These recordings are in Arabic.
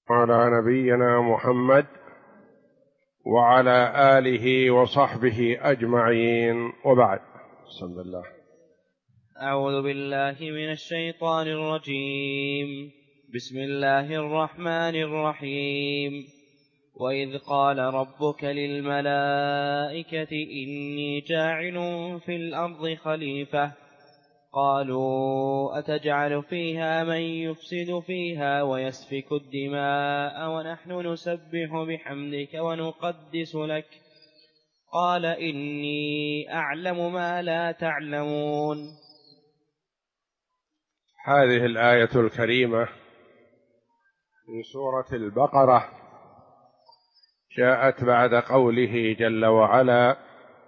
على نبينا محمد وعلى آله وصحبه أجمعين، وبعد. بسم الله. أعوذ بالله من الشيطان الرجيم. بسم الله الرحمن الرحيم. وإذ قال ربك للملائكة إني جاعل في الأرض خليفة قالوا أتجعل فيها من يفسد فيها ويسفك الدماء ونحن نسبح بحمدك ونقدس لك قال إني أعلم ما لا تعلمون. هذه الآية الكريمة من سورة البقرة جاءت بعد قوله جل وعلا: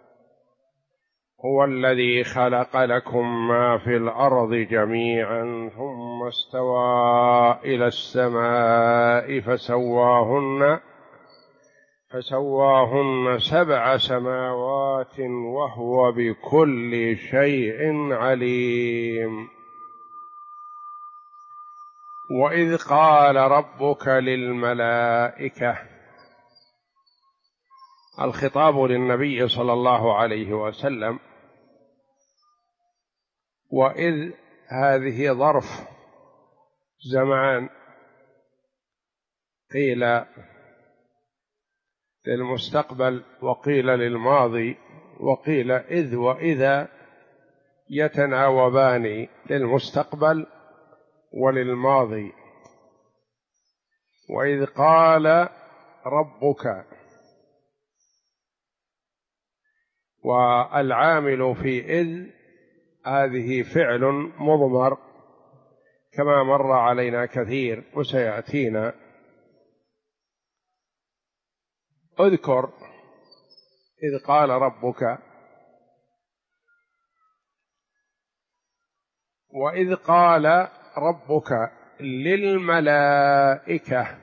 هو الذي خلق لكم ما في الأرض جميعا ثم استوى إلى السماء فسواهن 7 سماوات وهو بكل شيء عليم. وإذ قال ربك للملائكة، الخطاب للنبي صلى الله عليه وسلم، وإذ هذه ظرف زمان، قيل للمستقبل وقيل للماضي وقيل إذ وإذا يتناوبان للمستقبل وللماضي. وإذ قال ربك، والعامل في إذ هذه فعل مضمر كما مر علينا كثير وسيأتينا. اذكر إذ قال ربك، وإذ قال ربك للملائكة.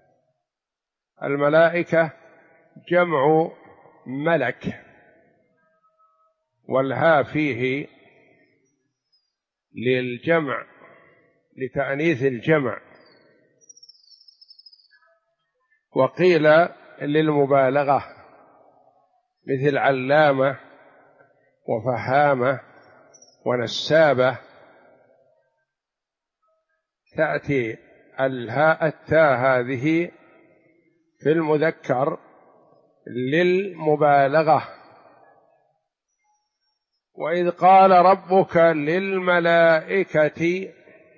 الملائكة جمع ملك، والها فيه للجمع لتأنيث الجمع، وقيل للمبالغة مثل علامة وفهامة ونسابة. تأتي التاء هذه في المذكر للمبالغة. وإذ قال ربك للملائكة،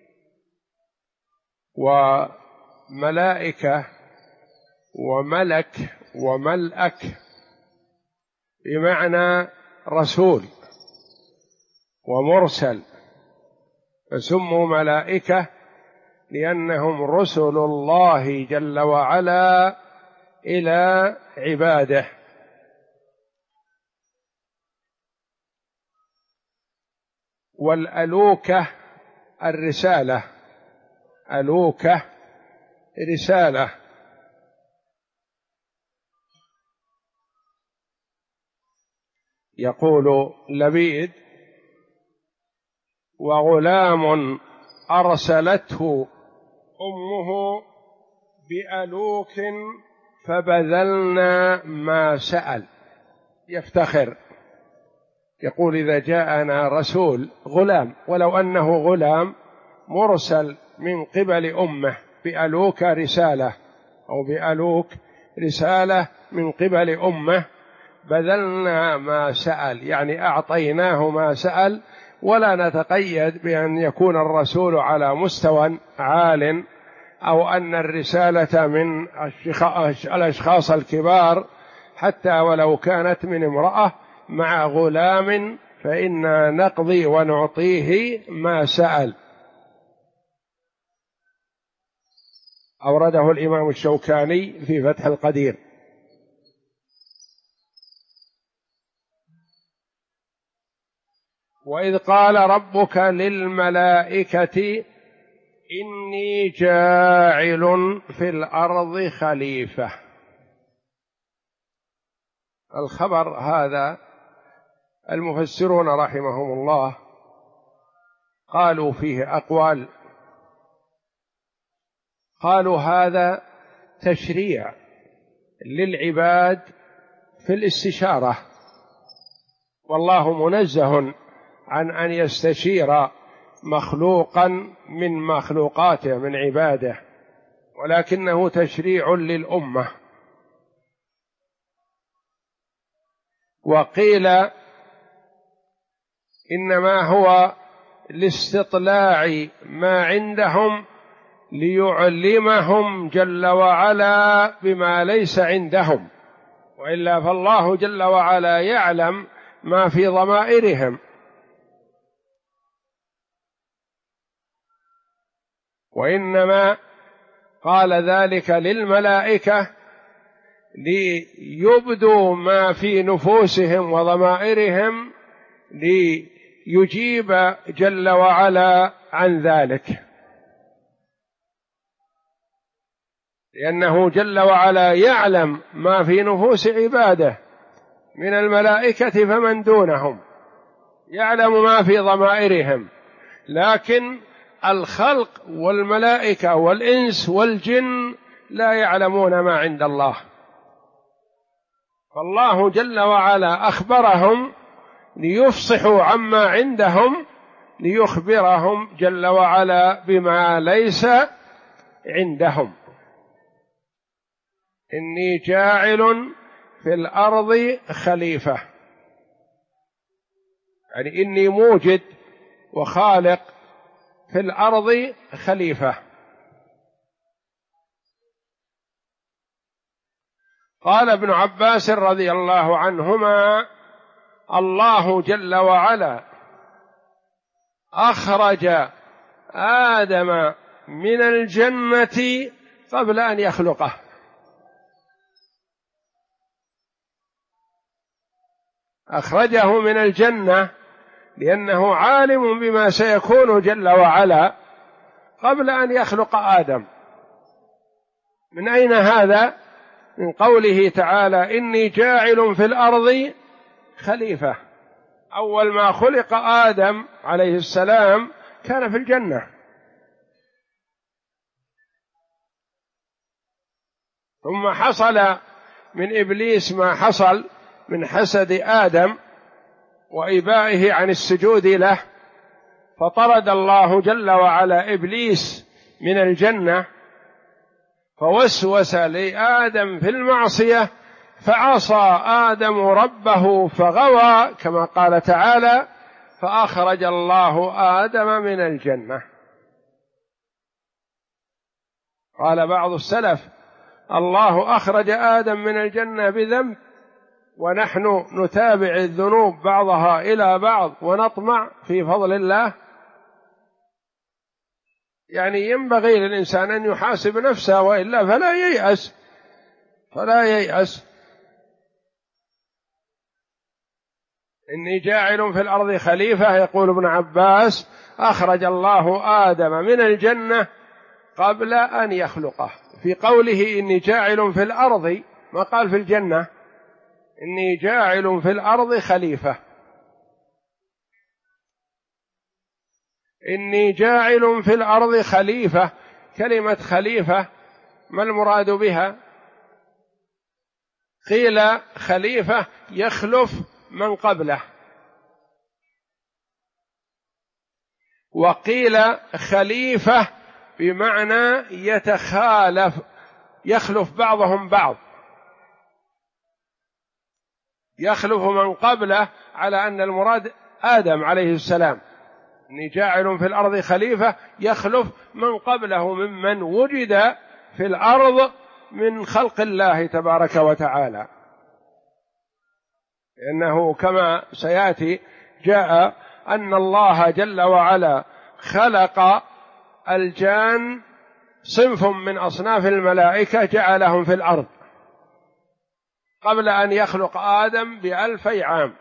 وملائكة وملك وملأك بمعنى رسول ومرسل، فسموا ملائكة لأنهم رسل الله جل وعلا إلى عباده. والألوكة الرسالة، ألوكة رسالة. يقول لبيد: وغلام أرسلته أمه بألوك فبذلنا ما سأل. يفتخر، يقول: إذا جاءنا رسول غلام، ولو أنه غلام مرسل من قبل أمه بألوك رسالة، أو بألوك رسالة من قبل أمه، بذلنا ما سأل، يعني أعطيناه ما سأل، ولا نتقيد بأن يكون الرسول على مستوى عال، أو أن الرسالة من الأشخاص الكبار، حتى ولو كانت من امرأة مع غلام فإنا نقضي ونعطيه ما سأل. أورده الإمام الشوكاني في فتح القدير. وإذ قال ربك للملائكة إني جاعل في الأرض خليفة. الخبر هذا المفسرون رحمهم الله قالوا فيه أقوال، قالوا هذا تشريع للعباد في الاستشارة، والله منزه عن أن يستشير مخلوقا من مخلوقاته من عباده، ولكنه تشريع للأمة. وقيل إنما هو لاستطلاع ما عندهم ليعلمهم جل وعلا بما ليس عندهم، وإلا فالله جل وعلا يعلم ما في ضمائرهم. وإنما قال ذلك للملائكة ليبدوا ما في نفوسهم وضمائرهم ليجيب جل وعلا عن ذلك، لأنه جل وعلا يعلم ما في نفوس عباده من الملائكة فمن دونهم، يعلم ما في ضمائرهم، لكن الخلق والملائكة والإنس والجن لا يعلمون ما عند الله، فالله جل وعلا أخبرهم ليفصحوا عما عندهم ليخبرهم جل وعلا بما ليس عندهم. إني جاعل في الأرض خليفة، يعني إني موجد وخالق في الأرض خليفة. قال ابن عباس رضي الله عنهما: الله جل وعلا أخرج آدم من الجنة قبل أن يخلقه، أخرجه من الجنة لأنه عالم بما سيكون جل وعلا قبل أن يخلق آدم. من أين هذا؟ من قوله تعالى: إني جاعل في الأرض خليفة. أول ما خلق آدم عليه السلام كان في الجنة، ثم حصل من إبليس ما حصل من حسد آدم وإبائه عن السجود له، فطرد الله جل وعلا إبليس من الجنة، فوسوس لآدم في المعصية فعصى آدم ربه فغوى، كما قال تعالى: فأخرج الله آدم من الجنة. قال بعض السلف: الله أخرج آدم من الجنة بذنب، ونحن نتابع الذنوب بعضها إلى بعض ونطمع في فضل الله. يعني ينبغي للإنسان أن يحاسب نفسه، وإلا فلا ييأس. إني جاعل في الأرض خليفة، يقول ابن عباس: أخرج الله آدم من الجنة قبل أن يخلقه. في قوله إني جاعل في الأرض ما قال في الجنة، إني جاعل في الأرض خليفة. إني جاعل في الأرض خليفة، كلمة خليفة ما المراد بها؟ قيل خليفة يخلف من قبله، وقيل خليفة بمعنى يتخالف، يخلف بعضهم بعض، يخلف من قبله، على أن المراد آدم عليه السلام. إني جاعل في الأرض خليفة يخلف من قبله ممن وجد في الأرض من خلق الله تبارك وتعالى، لأنه كما سيأتي جاء أن الله جل وعلا خلق الجان صنف من أصناف الملائكة جعلهم في الأرض قبل أن يخلق آدم ب2000 عام،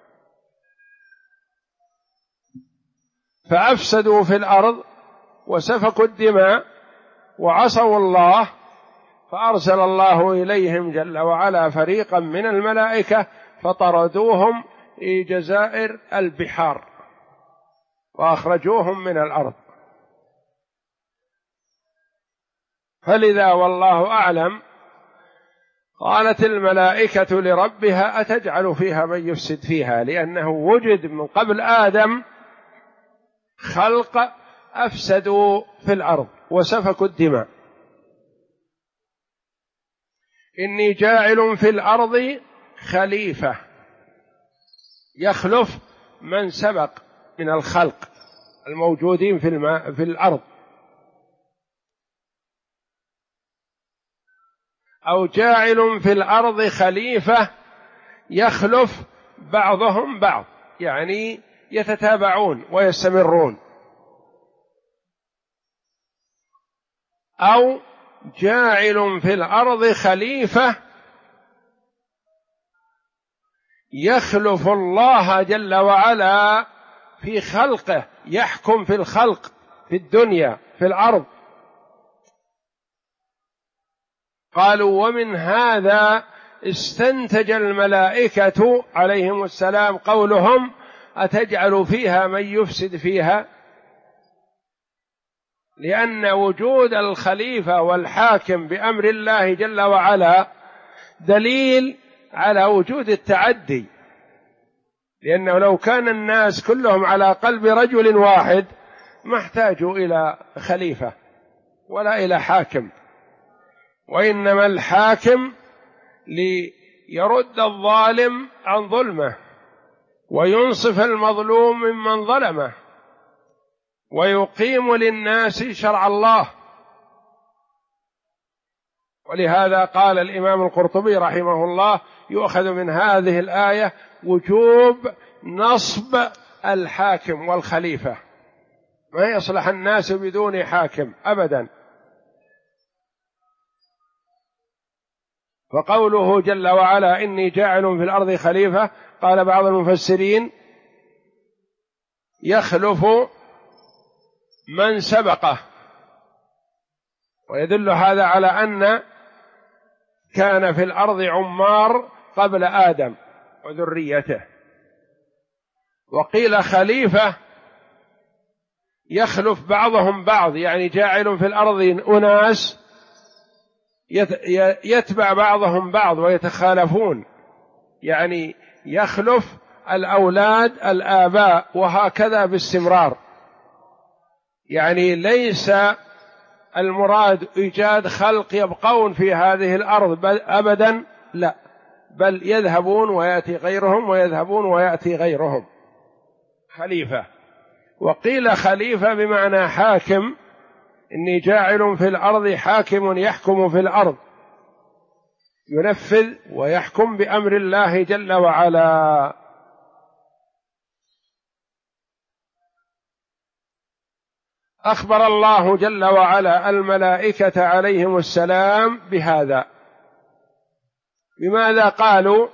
فأفسدوا في الأرض وسفكوا الدماء وعصوا الله، فأرسل الله إليهم جل وعلا فريقا من الملائكة فطردوهم في جزائر البحار وأخرجوهم من الأرض. فلذا والله أعلم قالت الملائكة لربها أتجعل فيها من يفسد فيها، لأنه وجد من قبل آدم خلق أفسدوا في الأرض وسفكوا الدماء. إني جاعل في الأرض خليفة يخلف من سبق من الخلق الموجودين في الأرض، أو جاعل في الأرض خليفة يخلف بعضهم بعض، يعني يتتابعون ويستمرون، أو جاعل في الأرض خليفة يخلف الله جل وعلا في خلقه، يحكم في الخلق في الدنيا في الأرض. قالوا ومن هذا استنتج الملائكة عليهم السلام قولهم أتجعل فيها من يفسد فيها، لأن وجود الخليفة والحاكم بأمر الله جل وعلا دليل على وجود التعدي، لأنه لو كان الناس كلهم على قلب رجل واحد ما احتاجوا إلى خليفة ولا إلى حاكم، وإنما الحاكم ليرد الظالم عن ظلمه وينصف المظلوم ممن ظلمه ويقيم للناس شرع الله. ولهذا قال الإمام القرطبي رحمه الله يؤخذ من هذه الآية وجوب نصب الحاكم والخليفة، ما يصلح الناس بدون حاكم أبدا. فقوله جل وعلا إني جاعل في الأرض خليفة، قال بعض المفسرين يخلف من سبقه، ويدل هذا على أن كان في الأرض عمار قبل آدم وذريته. وقيل خليفة يخلف بعضهم بعض، يعني جاعل في الأرض أناس يتبع بعضهم بعض ويتخالفون، يعني يخلف الأولاد الآباء وهكذا باستمرار. يعني ليس المراد إيجاد خلق يبقون في هذه الأرض أبدا، لا، بل يذهبون ويأتي غيرهم ويذهبون ويأتي غيرهم، خليفة. وقيل خليفة بمعنى حاكم، إني جاعل في الأرض حاكم يحكم في الأرض، ينفذ ويحكم بأمر الله جل وعلا. أخبر الله جل وعلا الملائكة عليهم السلام بهذا. بماذا قالوا؟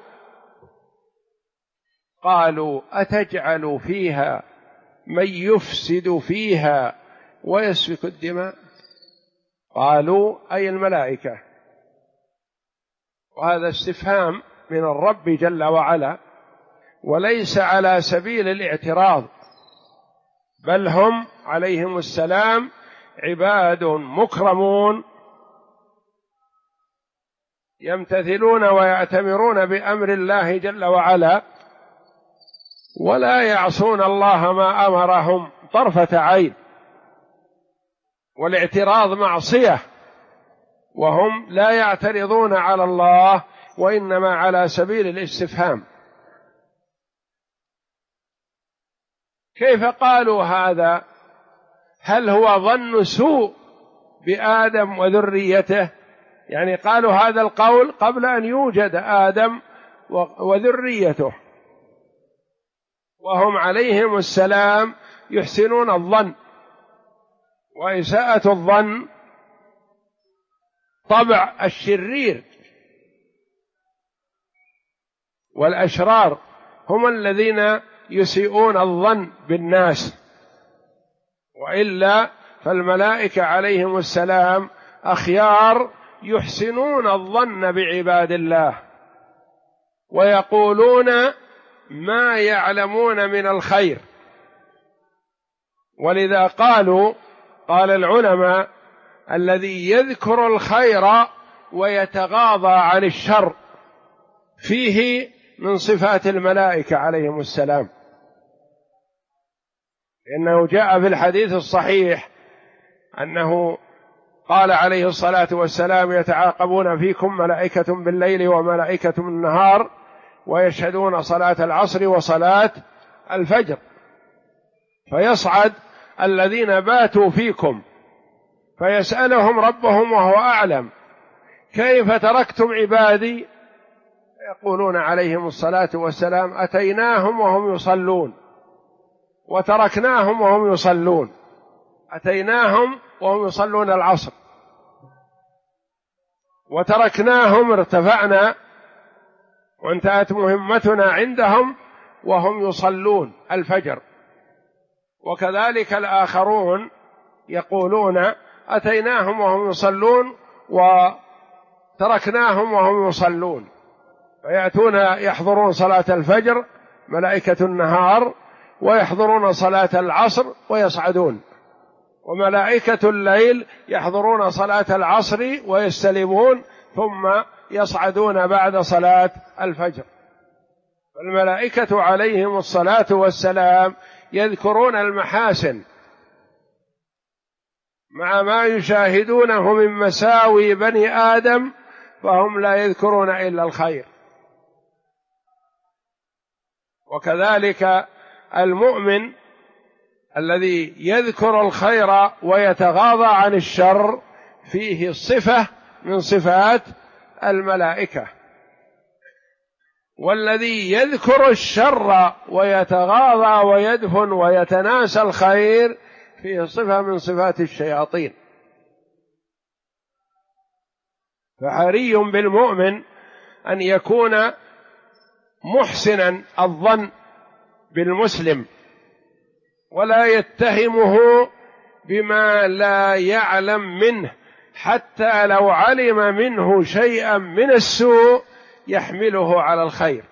قالوا أتجعل فيها من يفسد فيها ويسفك الدماء؟ قالوا أي الملائكة، وهذا استفهام من الرب جل وعلا، وليس على سبيل الاعتراض، بل هم عليهم السلام عباد مكرمون يمتثلون ويأتمرون بأمر الله جل وعلا، ولا يعصون الله ما أمرهم طرفة عين، والاعتراض معصية، وهم لا يعترضون على الله وإنما على سبيل الاستفهام. كيف قالوا هذا؟ هل هو ظن سوء بآدم وذريته؟ يعني قالوا هذا القول قبل أن يوجد آدم وذريته، وهم عليهم السلام يحسنون الظن، وإساءة الظن طبع الشرير، والأشرار هم الذين يسيئون الظن بالناس، وإلا فالملائكة عليهم السلام أخيار يحسنون الظن بعباد الله، ويقولون ما يعلمون من الخير. ولذا قال العلماء الذي يذكر الخير ويتغاضى عن الشر فيه من صفات الملائكة عليهم السلام، لأنه جاء في الحديث الصحيح أنه قال عليه الصلاة والسلام: يتعاقبون فيكم ملائكة بالليل وملائكة بالنهار ويشهدون صلاة العصر وصلاة الفجر، فيصعد الذين باتوا فيكم فيسألهم ربهم وهو أعلم: كيف تركتم عبادي؟ يقولون عليهم الصلاة والسلام: أتيناهم وهم يصلون وتركناهم وهم يصلون، أتيناهم وهم يصلون العصر وتركناهم ارتفعنا وانتهت مهمتنا عندهم وهم يصلون الفجر. وكذلك الآخرون يقولون: أتيناهم وهم يصلون وتركناهم وهم يصلون، فيأتون يحضرون صلاة الفجر ملائكة النهار ويحضرون صلاة العصر ويصعدون، وملائكة الليل يحضرون صلاة العصر ويستلمون ثم يصعدون بعد صلاة الفجر. الملائكة عليهم الصلاة والسلام يذكرون المحاسن مع ما يشاهدونه من مساوي بني آدم، فهم لا يذكرون إلا الخير. وكذلك المؤمن الذي يذكر الخير ويتغاضى عن الشر فيه صفة من صفات الملائكة، والذي يذكر الشر ويتغاضى ويدفن ويتناسى الخير فيه صفة من صفات الشياطين. فحري بالمؤمن أن يكون محسنا الظن بالمسلم ولا يتهمه بما لا يعلم منه، حتى لو علم منه شيئا من السوء يحمله على الخير.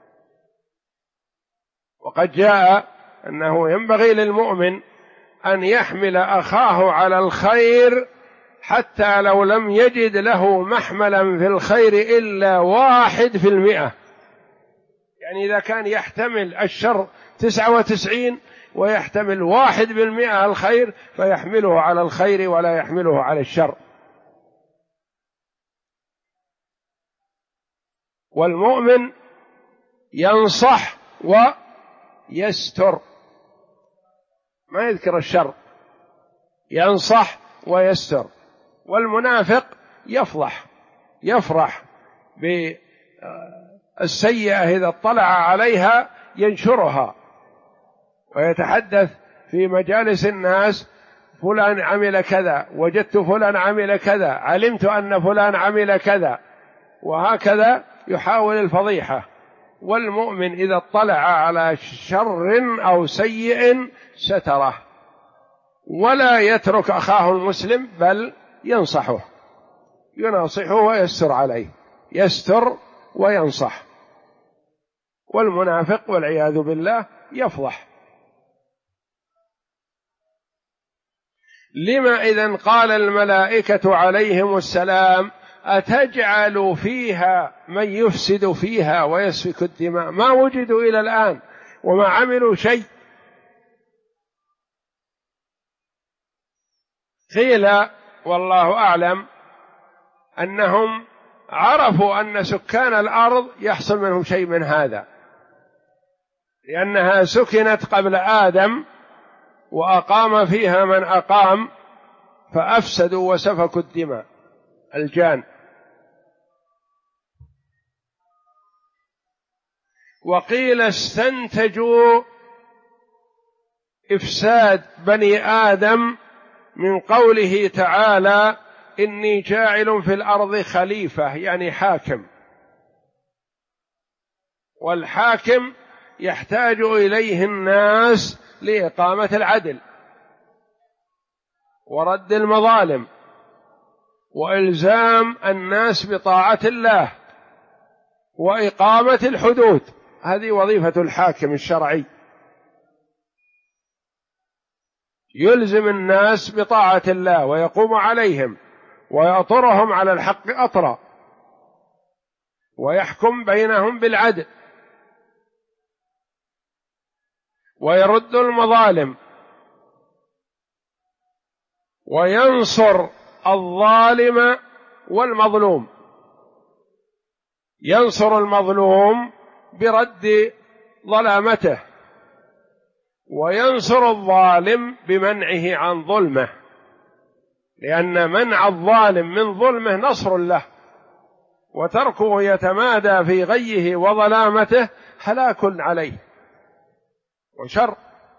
وقد جاء أنه ينبغي للمؤمن أن يحمل أخاه على الخير حتى لو لم يجد له محملا في الخير إلا 1%. يعني إذا كان يحتمل الشر 99 ويحتمل 1% الخير فيحمله على الخير ولا يحمله على الشر. والمؤمن ينصح ويستر، ما يذكر الشر، ينصح ويستر. والمنافق يفضح، يفرح بالسيئة إذا اطلع عليها ينشرها ويتحدث في مجالس الناس: فلان عمل كذا، وجدت فلان عمل كذا، علمت أن فلان عمل كذا، وهكذا يحاول الفضيحة. والمؤمن إذا اطلع على شر أو سيء ستره ولا يترك أخاه المسلم، بل ينصحه، يناصحه ويستر عليه، يستر وينصح. والمنافق والعياذ بالله يفضح. لما إذن قال الملائكة عليهم السلام: أتجعل فيها من يفسد فيها ويسفك الدماء؟ ما وجدوا إلى الآن وما عملوا شيء. قيل والله أعلم أنهم عرفوا أن سكان الأرض يحصل منهم شيء من هذا، لأنها سكنت قبل آدم وأقام فيها من أقام فأفسدوا وسفكوا الدماء الجان. وقيل استنتجوا إفساد بني آدم من قوله تعالى: إني جاعل في الأرض خليفة، يعني حاكم، والحاكم يحتاج إليه الناس لإقامة العدل ورد المظالم وإلزام الناس بطاعة الله وإقامة الحدود. هذه وظيفة الحاكم الشرعي. يلزم الناس بطاعة الله ويقوم عليهم ويأطرهم على الحق أطرا ويحكم بينهم بالعدل ويرد المظالم وينصر الظالم والمظلوم، ينصر المظلوم برد ظلامته وينصر الظالم بمنعه عن ظلمه، لأن منع الظالم من ظلمه نصر له، وتركه يتمادى في غيه وظلامته هلاك عليه وشر.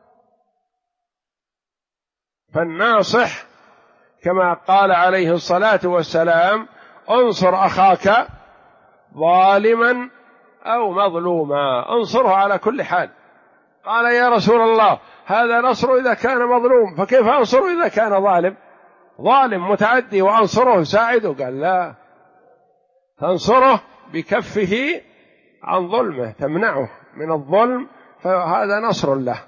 فالناصح كما قال عليه الصلاة والسلام: انصر أخاك ظالما أو مظلوما، انصره على كل حال. قال: يا رسول الله، هذا نصر إذا كان مظلوم، فكيف أنصره إذا كان ظالم متعدي وأنصره ساعده؟ قال: لا، تنصره بكفه عن ظلمه، تمنعه من الظلم، فهذا نصر له.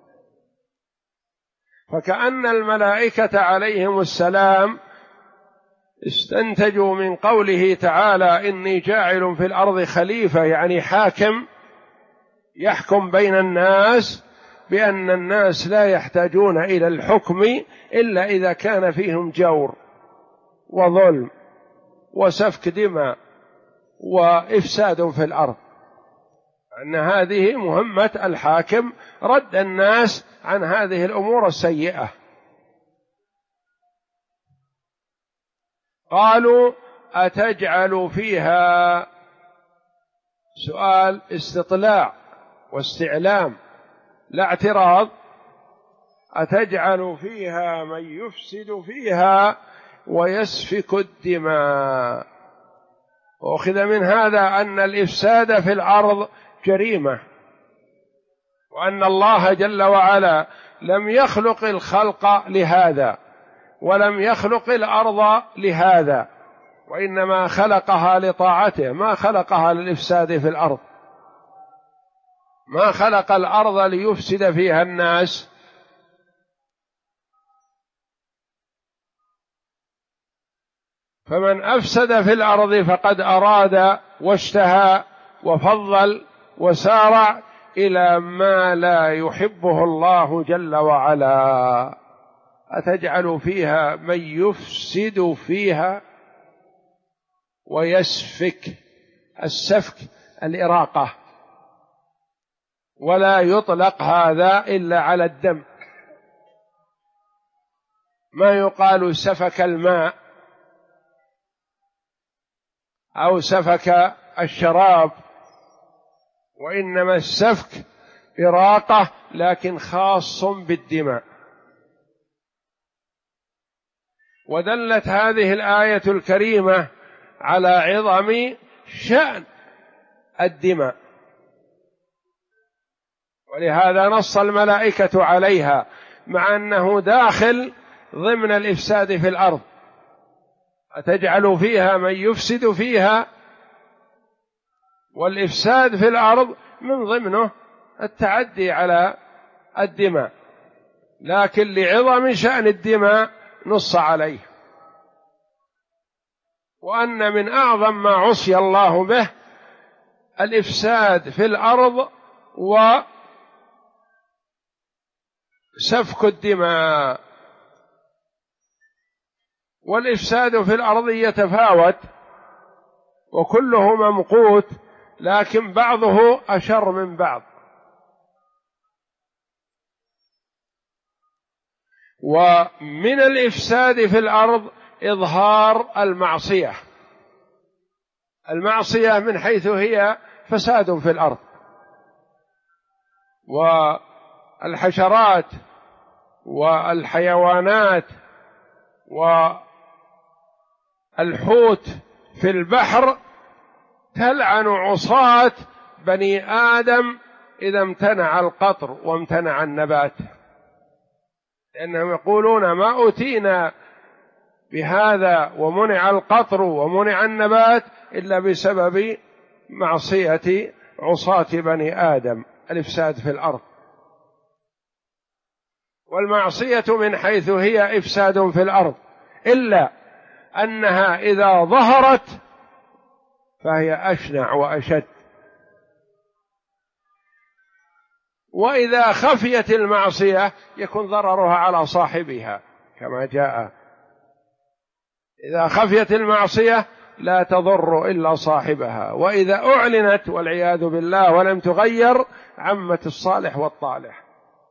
فكأن الملائكة عليهم السلام استنتجوا من قوله تعالى: إني جاعل في الأرض خليفة، يعني حاكم يحكم بين الناس، بأن الناس لا يحتاجون إلى الحكم إلا إذا كان فيهم جور وظلم وسفك دماء وإفساد في الأرض، أن هذه مهمة الحاكم، رد الناس عن هذه الأمور السيئة. قالوا: أتجعل فيها، سؤال استطلاع واستعلام لا اعتراض، أتجعل فيها من يفسد فيها ويسفك الدماء. وأخذ من هذا أن الإفساد في الأرض جريمة، وأن الله جل وعلا لم يخلق الخلق لهذا، ولم يخلق الأرض لهذا، وإنما خلقها لطاعته، ما خلقها للإفساد في الأرض، ما خلق الأرض ليفسد فيها الناس. فمن أفسد في الأرض فقد أراد واشتهى وفضل وسارع إلى ما لا يحبه الله جل وعلا. أتجعل فيها من يفسد فيها ويسفك، السفك الإراقة، ولا يطلق هذا إلا على الدم، ما يقال سفك الماء أو سفك الشراب، وإنما السفك إراقة لكن خاص بالدماء. ودلت هذه الآية الكريمة على عظم شأن الدماء، ولهذا نص الملائكة عليها، مع أنه داخل ضمن الإفساد في الأرض. أتجعل فيها من يفسد فيها، والإفساد في الأرض من ضمنه التعدي على الدماء، لكن لعظم شأن الدماء نص عليه، وأن من أعظم ما عصي الله به الإفساد في الأرض وسفك الدماء. والإفساد في الأرض يتفاوت وكله ممقوت، لكن بعضه أشر من بعض. ومن الإفساد في الأرض إظهار المعصية، المعصية من حيث هي فساد في الأرض، والحشرات والحيوانات والحوت في البحر تلعن عصاة بني آدم إذا امتنع القطر وامتنع النبات، لأنهم يقولون: ما أوتينا بهذا ومنع القطر ومنع النبات إلا بسبب معصية عصاة بني آدم، الإفساد في الأرض. والمعصية من حيث هي إفساد في الأرض، إلا أنها إذا ظهرت فهي أشنع وأشد، وإذا خفيت المعصية يكون ضررها على صاحبها كما جاء. إذا خفيت المعصية لا تضر إلا صاحبها، وإذا أعلنت والعياذ بالله ولم تغير عمت الصالح والطالح.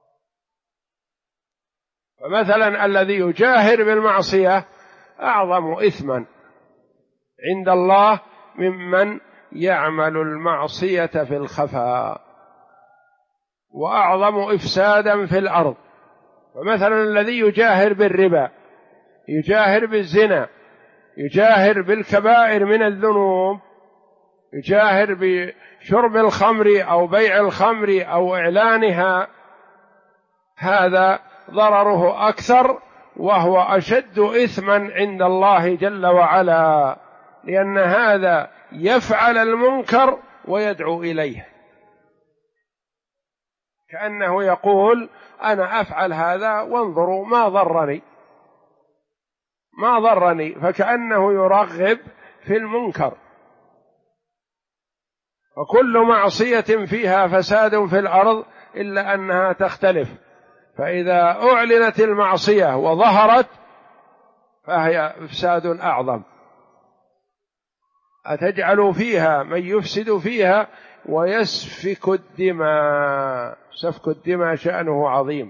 فمثلا الذي يجاهر بالمعصية أعظم إثما عند الله ممن يعمل المعصية في الخفاء، وأعظم إفسادا في الأرض. فمثلا الذي يجاهر بالربا، يجاهر بالزنا، يجاهر بالكبائر من الذنوب، يجاهر بشرب الخمر أو بيع الخمر أو إعلانها، هذا ضرره أكثر وهو أشد إثما عند الله جل وعلا، لأن هذا يفعل المنكر ويدعو إليه، كأنه يقول أنا أفعل هذا وانظروا ما ضرني، فكأنه يرغب في المنكر. وكل معصية فيها فساد في الأرض إلا أنها تختلف، فإذا أعلنت المعصية وظهرت فهي إفساد أعظم. أتجعل فيها من يفسد فيها ويسفك الدماء، سفك الدماء شأنه عظيم.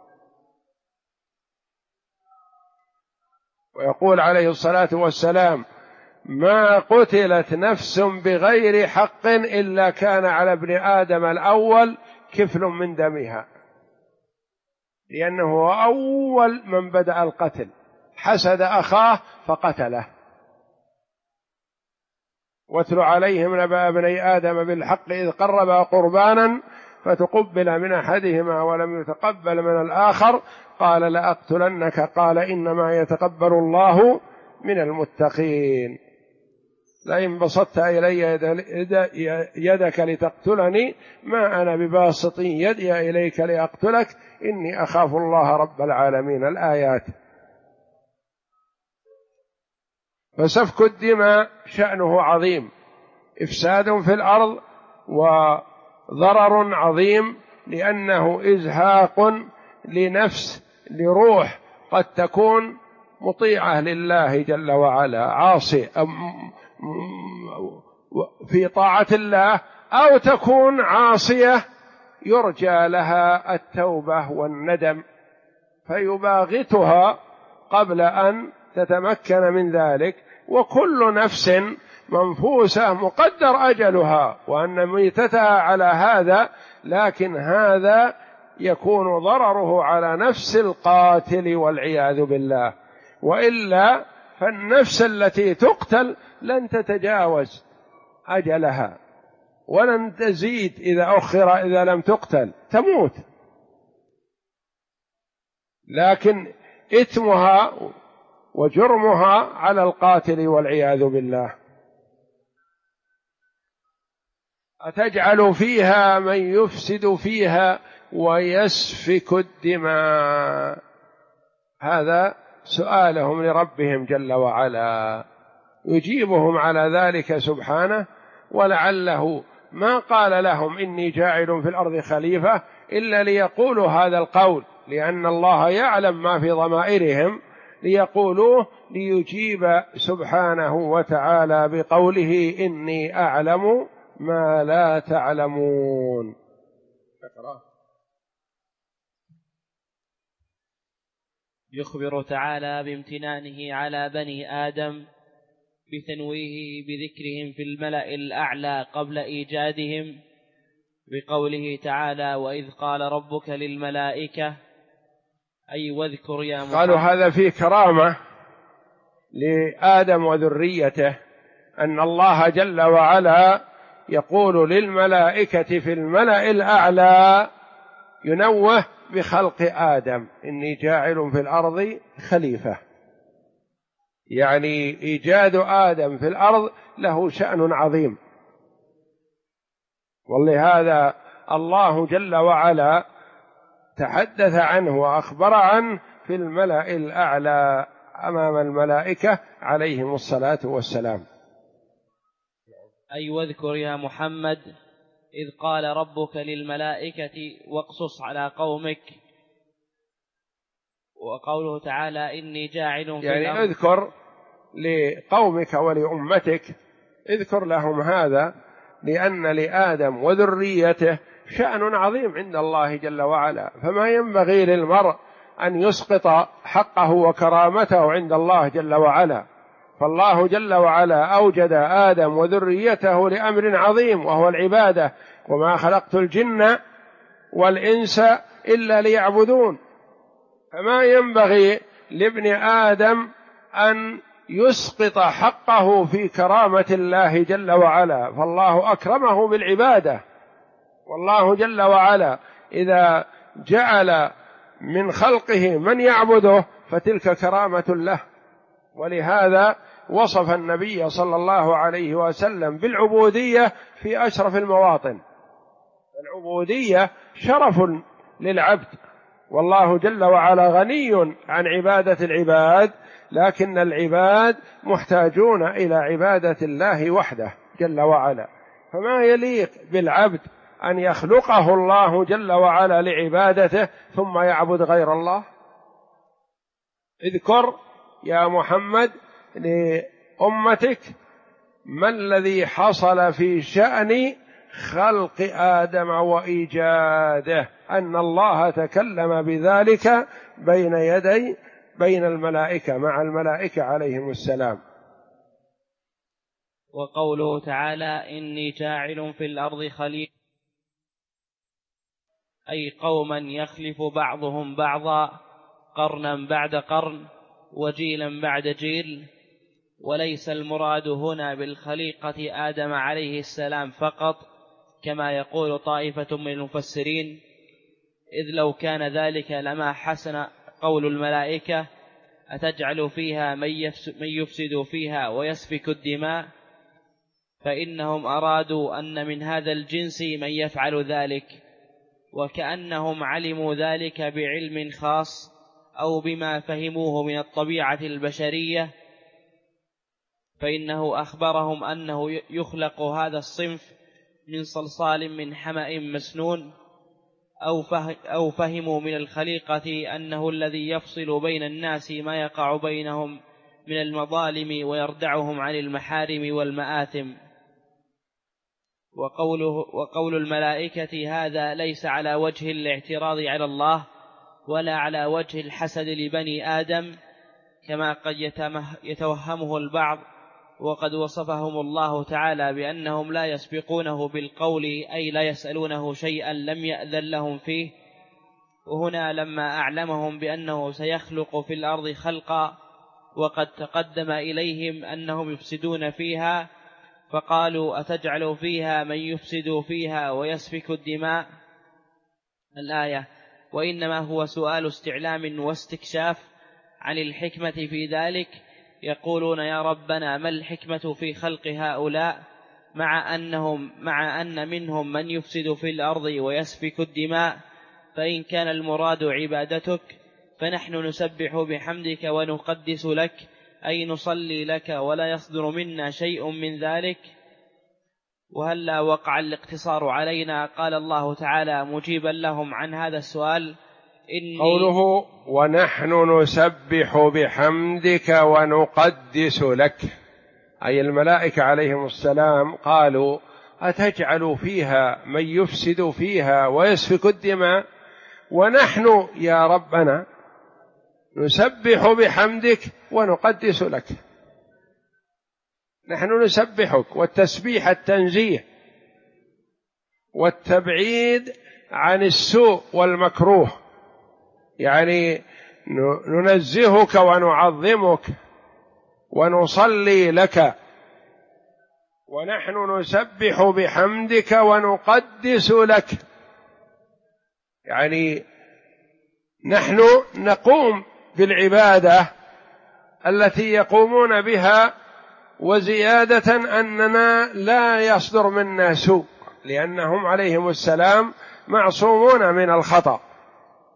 ويقول عليه الصلاة والسلام ما قتلت نفس بغير حق إلا كان على ابن آدم الأول كفل من دمها، لأنه هو أول من بدأ القتل، حسد أخاه فقتله. واتل عليهم نبأ ابني آدم بالحق إذ قربا قربانا فتقبل من أحدهما ولم يتقبل من الآخر قال لأقتلنك قال إنما يتقبل الله من المتقين. لئن بسطت إلي يدك لتقتلني ما أنا بباسط يدي إليك لأقتلك إني أخاف الله رب العالمين. الآيات. فسفك الدماء شأنه عظيم، إفساد في الأرض وضرر عظيم، لأنه إزهاق لنفس لروح قد تكون مطيعة لله جل وعلا عاصي في طاعة الله، أو تكون عاصية يرجى لها التوبة والندم فيباغتها قبل أن تتمكن من ذلك. وكل نفس منفوسة مقدر أجلها وأن ميتتها على هذا، لكن هذا يكون ضرره على نفس القاتل والعياذ بالله، وإلا فالنفس التي تقتل لن تتجاوز أجلها ولن تزيد إذا أخر، إذا لم تقتل تموت، لكن إثمها وجرمها على القاتل والعياذ بالله. أتجعل فيها من يفسد فيها ويسفك الدماء، هذا سؤالهم لربهم جل وعلا، يجيبهم على ذلك سبحانه. ولعله ما قال لهم إني جاعل في الأرض خليفة إلا ليقولوا هذا القول، لأن الله يعلم ما في ضمائرهم ليقولوه، ليجيب سبحانه وتعالى بقوله إني أعلم ما لا تعلمون. يخبر تعالى بامتنانه على بني آدم بتنويه بذكرهم في الملأ الأعلى قبل إيجادهم بقوله تعالى وإذ قال ربك للملائكة، أي واذكر يا محمد. قالوا هذا فيه كرامة لآدم وذريته، أن الله جل وعلا يقول للملائكة في الملأ الأعلى ينوه بخلق آدم إني جاعل في الأرض خليفة، يعني إيجاد آدم في الأرض له شأن عظيم. ولهذا الله جل وعلا تحدث عنه وأخبر عنه في الملأ الأعلى أمام الملائكة عليهم الصلاة والسلام. أي واذكر يا محمد إذ قال ربك للملائكة واقصص على قومك، وقوله تعالى إني جاعل في يعني الأرض، اذكر لقومك ولأمتك، اذكر لهم هذا، لأن لآدم وذريته شأن عظيم عند الله جل وعلا، فما ينبغي للمرء أن يسقط حقه وكرامته عند الله جل وعلا. فالله جل وعلا أوجد آدم وذريته لأمر عظيم وهو العبادة، وما خلقت الجن والإنس إلا ليعبدون، فما ينبغي لابن آدم أن يسقط حقه في كرامة الله جل وعلا، فالله أكرمه بالعبادة. والله جل وعلا إذا جعل من خلقه من يعبده فتلك كرامة له، ولهذا وصف النبي صلى الله عليه وسلم بالعبودية في أشرف المواطن. العبودية شرف للعبد، والله جل وعلا غني عن عبادة العباد، لكن العباد محتاجون إلى عبادة الله وحده جل وعلا، فما يليق بالعبد أن يخلقه الله جل وعلا لعبادته ثم يعبد غير الله. اذكر يا محمد لأمتك ما الذي حصل في شأن خلق آدم وإيجاده، أن الله تكلم بذلك بين الملائكة مع الملائكة عليهم السلام. وقوله تعالى إني جاعل في الأرض خليفة، أي قوما يخلف بعضهم بعضا قرنا بعد قرن وجيلا بعد جيل، وليس المراد هنا بالخليقة آدم عليه السلام فقط كما يقول طائفة من المفسرين، إذ لو كان ذلك لما حسن قول الملائكة أتجعل فيها من يفسد فيها ويسفك الدماء، فإنهم أرادوا أن من هذا الجنس من يفعل ذلك، وكأنهم علموا ذلك بعلم خاص أو بما فهموه من الطبيعة البشرية، فإنه أخبرهم أنه يخلق هذا الصنف من صلصال من حمأ مسنون، أو فهموا من الخليقة أنه الذي يفصل بين الناس ما يقع بينهم من المظالم ويردعهم عن المحارم والمآثم. وقول الملائكة هذا ليس على وجه الاعتراض على الله ولا على وجه الحسد لبني آدم كما قد يتوهمه البعض، وقد وصفهم الله تعالى بأنهم لا يسبقونه بالقول، أي لا يسألونه شيئا لم يأذن لهم فيه. وهنا لما أعلمهم بأنه سيخلق في الأرض خلقا وقد تقدم إليهم أنهم يفسدون فيها، فقالوا أتجعل فيها من يفسد فيها ويسفك الدماء الآية، وإنما هو سؤال استعلام واستكشاف عن الحكمة في ذلك. يقولون يا ربنا ما الحكمة في خلق هؤلاء مع أن منهم من يفسد في الأرض ويسفك الدماء، فإن كان المراد عبادتك فنحن نسبح بحمدك ونقدس لك، أي نصلي لك ولا يصدر منا شيء من ذلك. وهلا وقع الاقتصار علينا. قال الله تعالى مجيبا لهم عن هذا السؤال قوله ونحن نسبح بحمدك ونقدس لك، أي الملائكة عليهم السلام قالوا أتجعل فيها من يفسد فيها ويسفك الدماء، ونحن يا ربنا نسبح بحمدك ونقدس لك. نحن نسبحك، والتسبيح التنزيه والتبعيد عن السوء والمكروه، يعني ننزهك ونعظمك ونصلي لك، ونحن نسبح بحمدك ونقدس لك، يعني نحن نقوم بالعبادة التي يقومون بها، وزيادة أننا لا يصدر منا سوء، لأنهم عليهم السلام معصومون من الخطأ،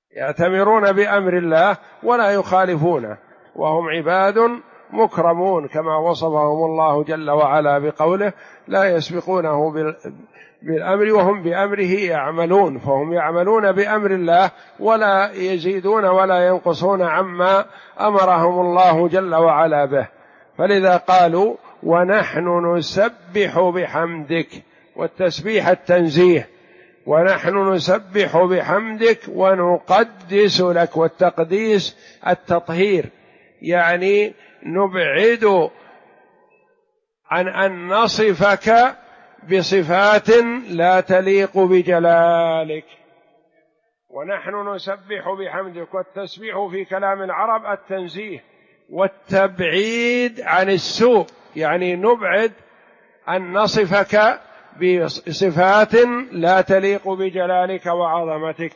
يأتمرون بأمر الله ولا يخالفونه، وهم عباد مكرمون كما وصفهم الله جل وعلا بقوله لا يسبقونه بالأمر وهم بأمره يعملون، فهم يعملون بأمر الله ولا يزيدون ولا ينقصون عما أمرهم الله جل وعلا به. فلذا قالوا ونحن نسبح بحمدك، والتسبيح التنزيه، ونحن نسبح بحمدك ونقدس لك، والتقديس التطهير، يعني نبعد عن أن نصفك بصفات لا تليق بجلالك. ونحن نسبح بحمدك، والتسبيح في كلام العرب التنزيه والتبعيد عن السوء، يعني نبعد أن نصفك بصفات لا تليق بجلالك وعظمتك.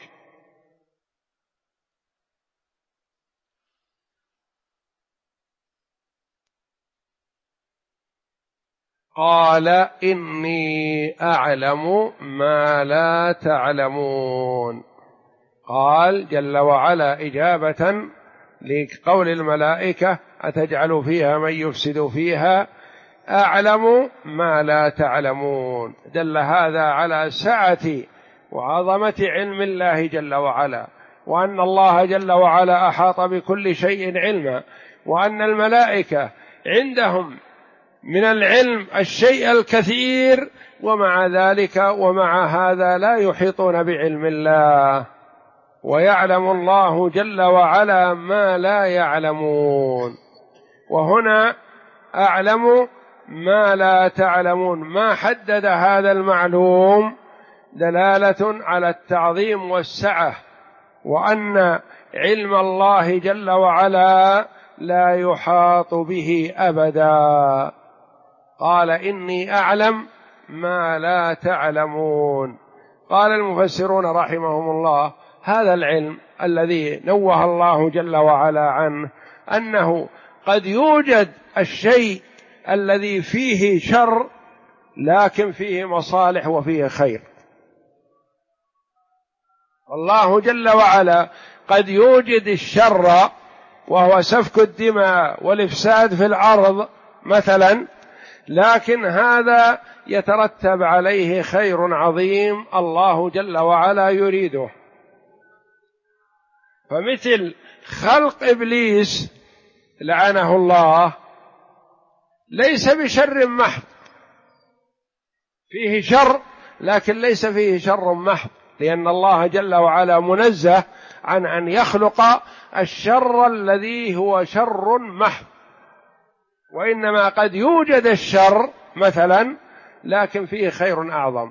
قال إني أعلم ما لا تعلمون. قال جل وعلا إجابة لقول الملائكة أتجعل فيها من يفسد فيها أعلم ما لا تعلمون، دل هذا على سعة وعظمة علم الله جل وعلا، وأن الله جل وعلا أحاط بكل شيء علما، وأن الملائكة عندهم من العلم الشيء الكثير، ومع ذلك ومع هذا لا يحيطون بعلم الله، ويعلم الله جل وعلا ما لا يعلمون. وهنا أعلم ما لا تعلمون، ما حدد هذا المعلوم دلالة على التعظيم والسعة، وأن علم الله جل وعلا لا يحاط به أبدا. قال إني أعلم ما لا تعلمون. قال المفسرون رحمهم الله هذا العلم الذي نوه الله جل وعلا عنه أنه قد يوجد الشيء الذي فيه شر لكن فيه مصالح وفيه خير. الله جل وعلا قد يوجد الشر وهو سفك الدماء والإفساد في الأرض مثلا، لكن هذا يترتب عليه خير عظيم الله جل وعلا يريده. فمثل خلق إبليس لعنه الله ليس بشر محض، فيه شر لكن ليس فيه شر محض، لأن الله جل وعلا منزه عن أن يخلق الشر الذي هو شر محض، وإنما قد يوجد الشر مثلا لكن فيه خير أعظم.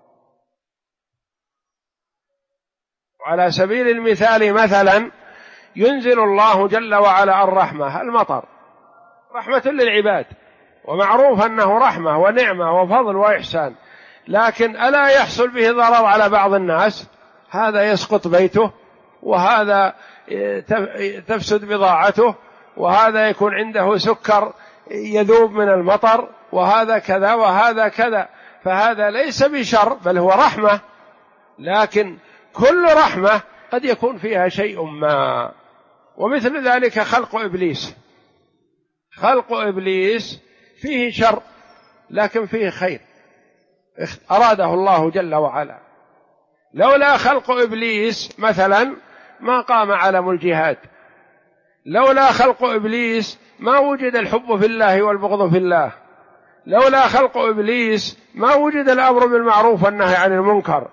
وعلى سبيل المثال مثلا ينزل الله جل وعلا الرحمة، المطر رحمة للعباد، ومعروف أنه رحمة ونعمة وفضل وإحسان، لكن ألا يحصل به ضرر على بعض الناس؟ هذا يسقط بيته، وهذا تفسد بضاعته، وهذا يكون عنده سكر يذوب من المطر، وهذا كذا وهذا كذا. فهذا ليس بشر بل هو رحمة، لكن كل رحمة قد يكون فيها شيء ما. ومثل ذلك خلق إبليس، خلق إبليس فيه شر لكن فيه خير أراده الله جل وعلا. لولا خلق إبليس مثلا ما قام علم الجهاد، لولا خلق إبليس ما وجد الحب في الله والبغض في الله، لولا خلق إبليس ما وجد الأمر بالمعروف والنهي عن المنكر،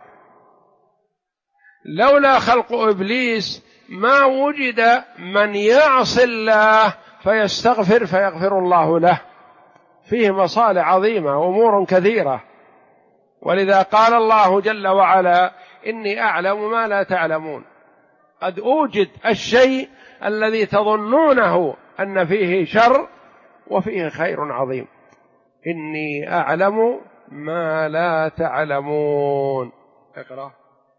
لولا خلق إبليس ما وجد من يعصي الله فيستغفر فيغفر الله له. فيه مصالح عظيمة وأمور كثيرة. ولذا قال الله جل وعلا إني أعلم ما لا تعلمون. قد أوجد الشيء الذي تظنونه أن فيه شر وفيه خير عظيم. إني أعلم ما لا تعلمون. اقرأ.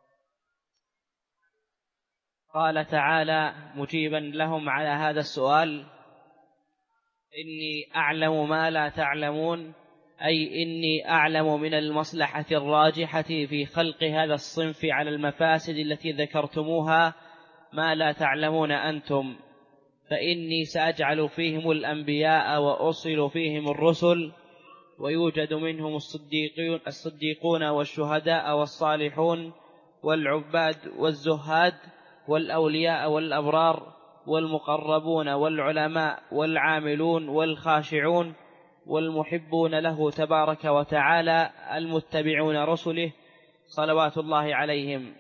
قال تعالى مجيبا لهم على هذا السؤال: إني أعلم ما لا تعلمون، أي إني أعلم من المصلحة الراجحة في خلق هذا الصنف على المفاسد التي ذكرتموها ما لا تعلمون أنتم، فإني سأجعل فيهم الأنبياء وأرسل فيهم الرسل، ويوجد منهم الصديقون والشهداء والصالحون والعباد والزهاد والأولياء والأبرار والمقربون والعلماء والعاملون والخاشعون والمحبون له تبارك وتعالى المتبعون رسله صلوات الله عليهم.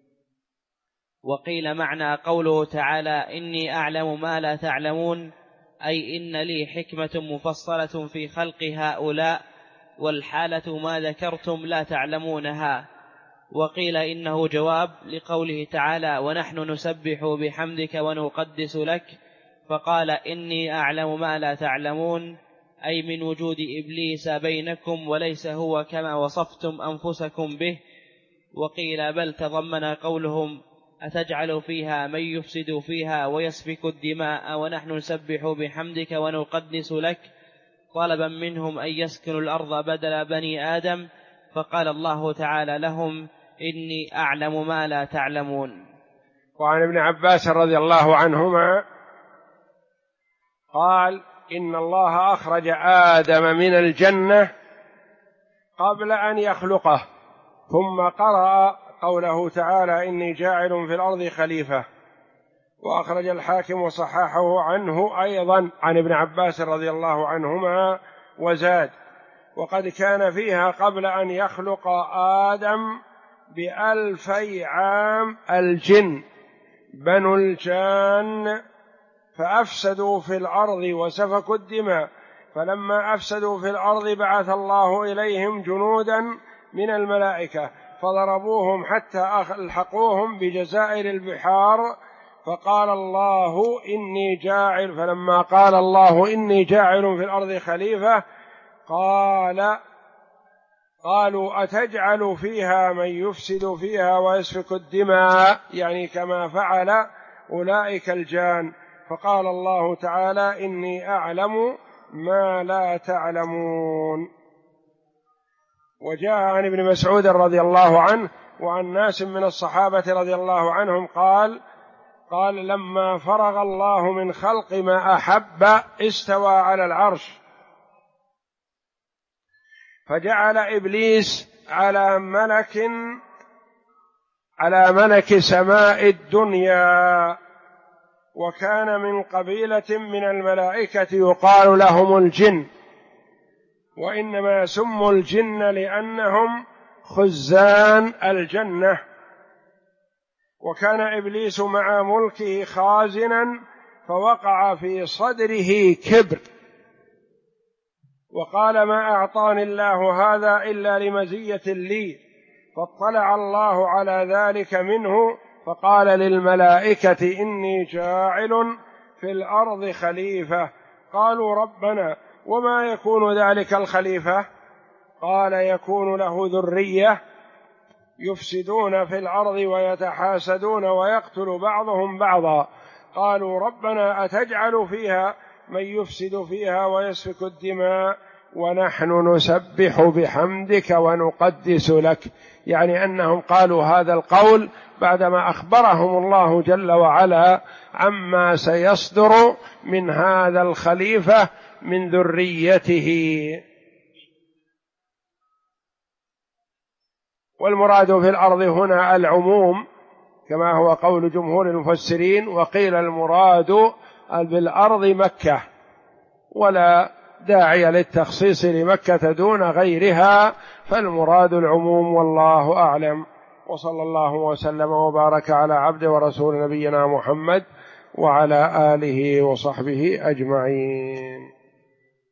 وقيل معنى قوله تعالى إني أعلم ما لا تعلمون، أي إن لي حكمة مفصلة في خلق هؤلاء، والحالة ما ذكرتم لا تعلمونها. وقيل إنه جواب لقوله تعالى ونحن نسبح بحمدك ونقدس لك، فقال إني أعلم ما لا تعلمون، أي من وجود إبليس بينكم وليس هو كما وصفتم أنفسكم به. وقيل بل تضمن قولهم أتجعل فيها من يفسد فيها ويسفك الدماء ونحن نسبح بحمدك ونقدس لك، طلبا منهم أن يسكنوا الأرض بدل بني آدم، فقال الله تعالى لهم إني أعلم ما لا تعلمون. وعن ابن عباس رضي الله عنهما قال إن الله أخرج آدم من الجنة قبل أن يخلقه، ثم قرأ قوله تعالى إني جاعل في الأرض خليفة. وأخرج الحاكم وصححه عنه أيضا عن ابن عباس رضي الله عنهما وزاد وقد كان فيها قبل أن يخلق آدم ب2000 عام الجن بنو الجان فأفسدوا في الأرض وسفكوا الدماء، فلما أفسدوا في الأرض بعث الله إليهم جنودا من الملائكة فضربوهم حتى ألحقوهم بجزائر البحار، فلما قال الله إني جاعل في الأرض خليفة قالوا أتجعل فيها من يفسد فيها ويسفك الدماء، يعني كما فعل أولئك الجان، فقال الله تعالى إني أعلم ما لا تعلمون. وجاء عن ابن مسعود رضي الله عنه وعن ناس من الصحابة رضي الله عنهم قال لما فرغ الله من خلق ما أحب استوى على العرش، فجعل إبليس على ملك سماء الدنيا، وكان من قبيلة من الملائكة يقال لهم الجن، وإنما سموا الجن لأنهم خزان الجنة. وكان إبليس مع ملكه خازنا، فوقع في صدره كبر وقال ما أعطاني الله هذا إلا لمزية لي، فاطلع الله على ذلك منه فقال للملائكة إني جاعل في الأرض خليفة. قالوا ربنا وما يكون ذلك الخليفة؟ قال يكون له ذرية يفسدون في الأرض ويتحاسدون ويقتل بعضهم بعضا. قالوا ربنا أتجعل فيها من يفسد فيها ويسفك الدماء ونحن نسبح بحمدك ونقدس لك، يعني أنهم قالوا هذا القول بعدما أخبرهم الله جل وعلا عما سيصدر من هذا الخليفة من ذريته. والمراد في الأرض هنا العموم كما هو قول جمهور المفسرين، وقيل المراد بالأرض مكة، ولا داعي للتخصيص لمكة دون غيرها، فالمراد العموم والله أعلم. وصلى الله وسلم وبارك على عبد ورسول نبينا محمد وعلى آله وصحبه أجمعين.